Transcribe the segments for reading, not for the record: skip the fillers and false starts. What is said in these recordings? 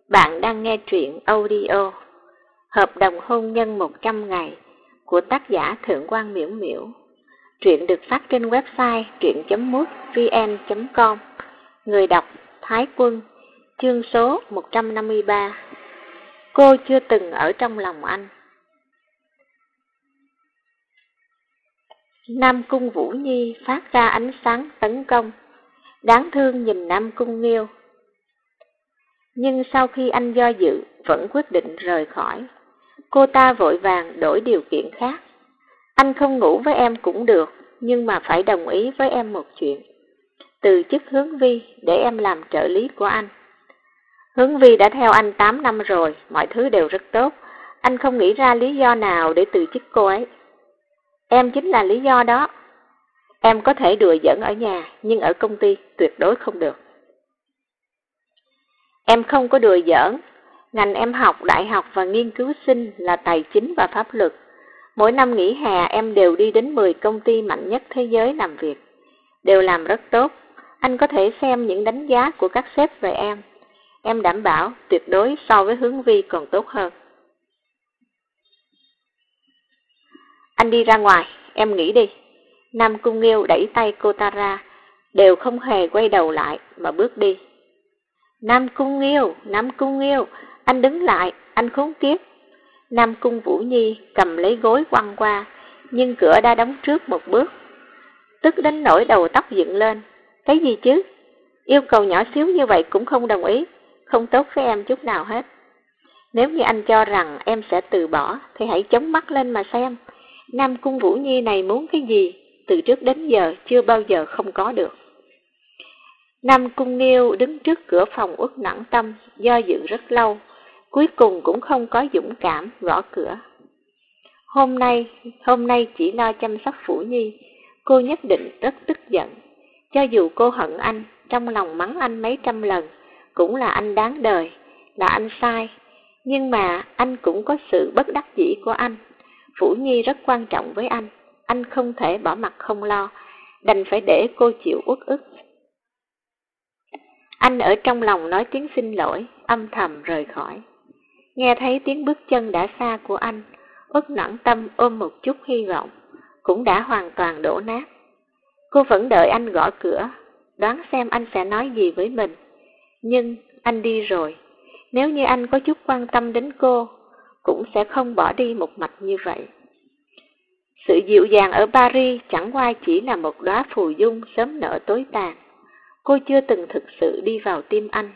Bạn đang nghe truyện audio Hợp đồng hôn nhân 100 ngày của tác giả Thượng quan Miễu Miễu. Truyện được phát trên website truyện.mútvn.com. Người đọc Thái Quân. Chương số 153. Cô chưa từng ở trong lòng anh. Nam Cung Vũ Nhi phát ra ánh sáng tấn công. Đáng thương nhìn Nam Cung Nghiêu. Nhưng sau khi anh do dự, vẫn quyết định rời khỏi. Cô ta vội vàng đổi điều kiện khác. Anh không ngủ với em cũng được, nhưng mà phải đồng ý với em một chuyện. Từ chức Hướng Vi để em làm trợ lý của anh. Hướng Vi đã theo anh 8 năm rồi, mọi thứ đều rất tốt. Anh không nghĩ ra lý do nào để từ chức cô ấy. Em chính là lý do đó. Em có thể đùa giỡn ở nhà, nhưng ở công ty tuyệt đối không được. Em không có đùa giỡn. Ngành em học đại học và nghiên cứu sinh là tài chính và pháp luật. Mỗi năm nghỉ hè em đều đi đến 10 công ty mạnh nhất thế giới làm việc. Đều làm rất tốt. Anh có thể xem những đánh giá của các sếp về em. Em đảm bảo tuyệt đối so với Hướng Vi còn tốt hơn. Anh đi ra ngoài, em nghỉ đi. Nam Cung Nghiêu đẩy tay cô ta ra, đều không hề quay đầu lại mà bước đi. Nam Cung Nghiêu, anh đứng lại, anh khốn kiếp. Nam Cung Vũ Nhi cầm lấy gối quăng qua, nhưng cửa đã đóng trước một bước. Tức đến nỗi đầu tóc dựng lên. Cái gì chứ? Yêu cầu nhỏ xíu như vậy cũng không đồng ý, không tốt với em chút nào hết. Nếu như anh cho rằng em sẽ từ bỏ, thì hãy chống mắt lên mà xem. Nam Cung Vũ Nhi này muốn cái gì, từ trước đến giờ chưa bao giờ không có được. Nam Cung Nghiêu đứng trước cửa phòng Uất Nẵng Tâm, do dự rất lâu, cuối cùng cũng không có dũng cảm gõ cửa. Hôm nay chỉ lo chăm sóc Vũ Nhi, cô nhất định rất tức giận. Cho dù cô hận anh, trong lòng mắng anh mấy trăm lần, cũng là anh đáng đời, là anh sai. Nhưng mà anh cũng có sự bất đắc dĩ của anh. Vũ Nhi rất quan trọng với anh không thể bỏ mặc không lo, đành phải để cô chịu uất ức. Anh ở trong lòng nói tiếng xin lỗi, âm thầm rời khỏi. Nghe thấy tiếng bước chân đã xa của anh, Uất Nẵng Tâm ôm một chút hy vọng, cũng đã hoàn toàn đổ nát. Cô vẫn đợi anh gõ cửa, đoán xem anh sẽ nói gì với mình. Nhưng anh đi rồi, nếu như anh có chút quan tâm đến cô, cũng sẽ không bỏ đi một mạch như vậy. Sự dịu dàng ở Paris chẳng qua chỉ là một đóa phù dung sớm nở tối tàn. Cô chưa từng thực sự đi vào tim anh.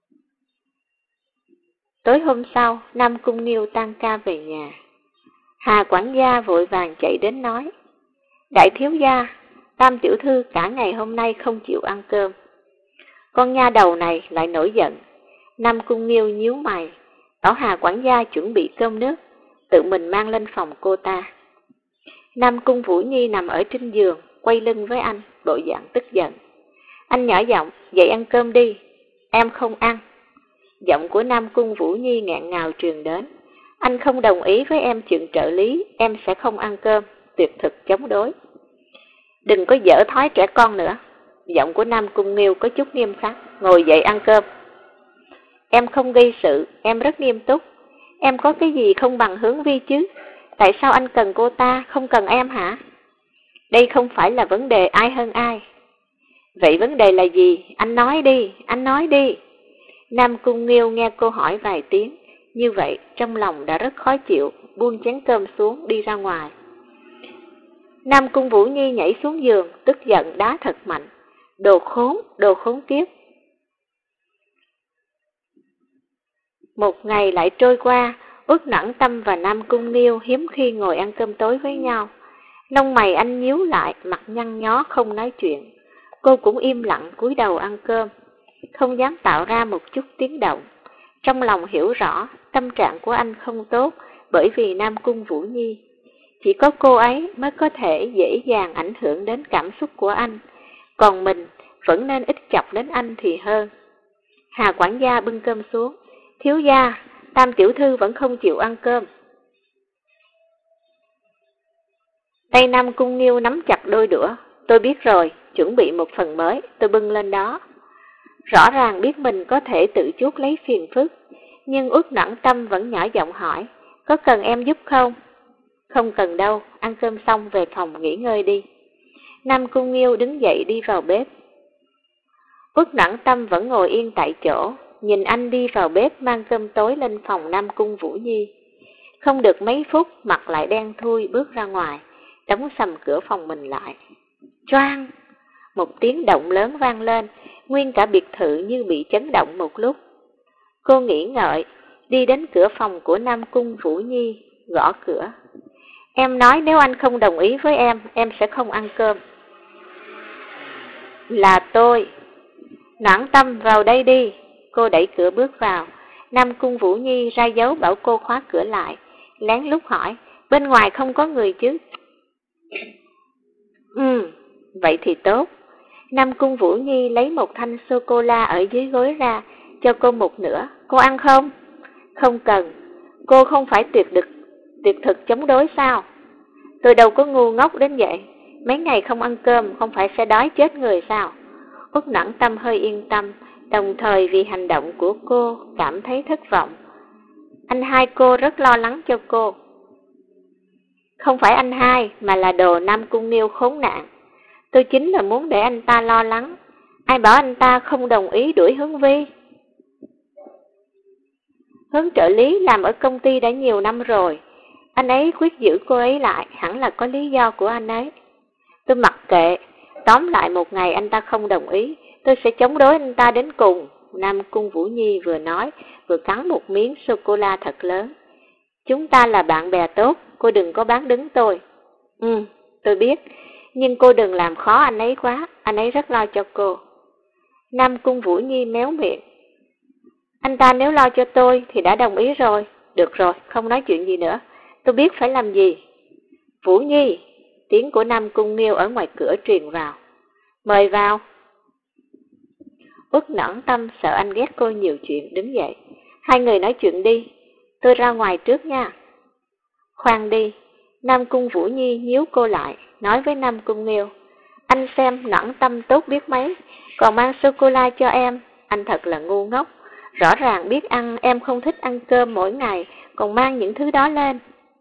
Tối hôm sau, Nam Cung Nghiêu tan ca về nhà. Hà quản gia vội vàng chạy đến nói: Đại thiếu gia, Tam tiểu thư cả ngày hôm nay không chịu ăn cơm. Con nha đầu này lại nổi giận. Nam Cung Nghiêu nhíu mày, bảo Hà quản gia chuẩn bị cơm nước, tự mình mang lên phòng cô ta. Nam Cung Vũ Nhi nằm ở trên giường, quay lưng với anh, bộ dạng tức giận. Anh nhỏ giọng: Dậy ăn cơm đi. Em không ăn. Giọng của Nam Cung Vũ Nhi nghẹn ngào truyền đến. Anh không đồng ý với em chuyện trợ lý, em sẽ không ăn cơm, tuyệt thực chống đối. Đừng có dở thói trẻ con nữa. Giọng của Nam Cung Nghiêu có chút nghiêm khắc. Ngồi dậy ăn cơm. Em không gây sự, em rất nghiêm túc. Em có cái gì không bằng Hướng Vi chứ? Tại sao anh cần cô ta, không cần em hả? Đây không phải là vấn đề ai hơn ai. Vậy vấn đề là gì? Anh nói đi. Nam Cung Nghiêu nghe cô hỏi vài tiếng, như vậy trong lòng đã rất khó chịu, buông chén cơm xuống đi ra ngoài. Nam Cung Vũ Nhi nhảy xuống giường, tức giận đá thật mạnh. Đồ khốn kiếp. Một ngày lại trôi qua, Uất Nẵng Tâm và Nam Cung Nghiêu hiếm khi ngồi ăn cơm tối với nhau. Lông mày anh nhíu lại, mặt nhăn nhó không nói chuyện. Cô cũng im lặng cúi đầu ăn cơm, không dám tạo ra một chút tiếng động. Trong lòng hiểu rõ tâm trạng của anh không tốt bởi vì Nam Cung Vũ Nhi. Chỉ có cô ấy mới có thể dễ dàng ảnh hưởng đến cảm xúc của anh, còn mình vẫn nên ít chọc đến anh thì hơn. Hà quản gia bưng cơm xuống. Thiếu gia, Tam tiểu thư vẫn không chịu ăn cơm. Tay Nam Cung Nghiêu nắm chặt đôi đũa. Tôi biết rồi, chuẩn bị một phần mới, tôi bưng lên đó. Rõ ràng biết mình có thể tự chuốc lấy phiền phức, Nhưng Uất Noãn Tâm vẫn nhỏ giọng hỏi, có cần em giúp không? Không cần đâu, ăn cơm xong về phòng nghỉ ngơi đi. Nam Cung Nghiêu đứng dậy đi vào bếp. Uất Noãn Tâm vẫn ngồi yên tại chỗ, nhìn anh đi vào bếp mang cơm tối lên phòng Nam Cung Vũ Nhi. Không được mấy phút, mặt lại đen thui bước ra ngoài, đóng sầm cửa phòng mình lại. Choang! Một tiếng động lớn vang lên, nguyên cả biệt thự như bị chấn động một lúc. Cô nghĩ ngợi, đi đến cửa phòng của Nam Cung Vũ Nhi, gõ cửa. Em nói nếu anh không đồng ý với em sẽ không ăn cơm. Là tôi. Noãn Tâm vào đây đi. Cô đẩy cửa bước vào. Nam Cung Vũ Nhi ra dấu bảo cô khóa cửa lại, lén lút hỏi, bên ngoài không có người chứ? Vậy thì tốt. Nam Cung Vũ Nhi lấy một thanh sô-cô-la ở dưới gối ra, cho cô một nửa. Cô ăn không? Không cần. Cô không phải tuyệt thực chống đối sao? Tôi đâu có ngu ngốc đến vậy. Mấy ngày không ăn cơm không phải sẽ đói chết người sao? Uất Noãn Tâm hơi yên tâm, đồng thời vì hành động của cô cảm thấy thất vọng. Anh hai cô rất lo lắng cho cô. Không phải anh hai, mà là đồ Nam Cung Nghiêu khốn nạn. Tôi chính là muốn để anh ta lo lắng. Ai bảo anh ta không đồng ý đuổi Hướng Vi? Hướng trợ lý làm ở công ty đã nhiều năm rồi. Anh ấy quyết giữ cô ấy lại, hẳn là có lý do của anh ấy. Tôi mặc kệ, tóm lại một ngày anh ta không đồng ý, tôi sẽ chống đối anh ta đến cùng. Nam Cung Vũ Nhi vừa nói, vừa cắn một miếng sô-cô-la thật lớn. Chúng ta là bạn bè tốt, cô đừng có bán đứng tôi. Tôi biết, nhưng cô đừng làm khó anh ấy quá, anh ấy rất lo cho cô. Nam Cung Vũ Nhi méo miệng. Anh ta nếu lo cho tôi thì đã đồng ý rồi. Được rồi, không nói chuyện gì nữa. Tôi biết phải làm gì. Vũ Nhi, tiếng của Nam Cung Nghiêu ở ngoài cửa truyền vào. Mời vào. Uất Noãn Tâm sợ anh ghét cô nhiều chuyện, đứng dậy. Hai người nói chuyện đi, tôi ra ngoài trước nha. Khoan đi. Nam Cung Vũ Nhi nhíu cô lại, nói với Nam Cung Nghiêu. Anh xem Noãn Tâm tốt biết mấy, còn mang sô-cô-la cho em, anh thật là ngu ngốc. Rõ ràng biết ăn, em không thích ăn cơm mỗi ngày, còn mang những thứ đó lên.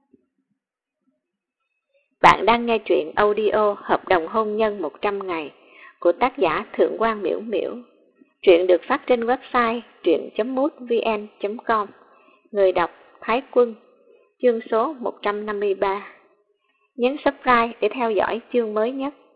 Bạn đang nghe truyện audio Hợp đồng hôn nhân 100 ngày của tác giả Thượng Quan Miễu Miễu. Truyện được phát trên website truyện.mútvn.com. Người đọc Thái Quân. Chương số 153. Nhấn subscribe để theo dõi chương mới nhất.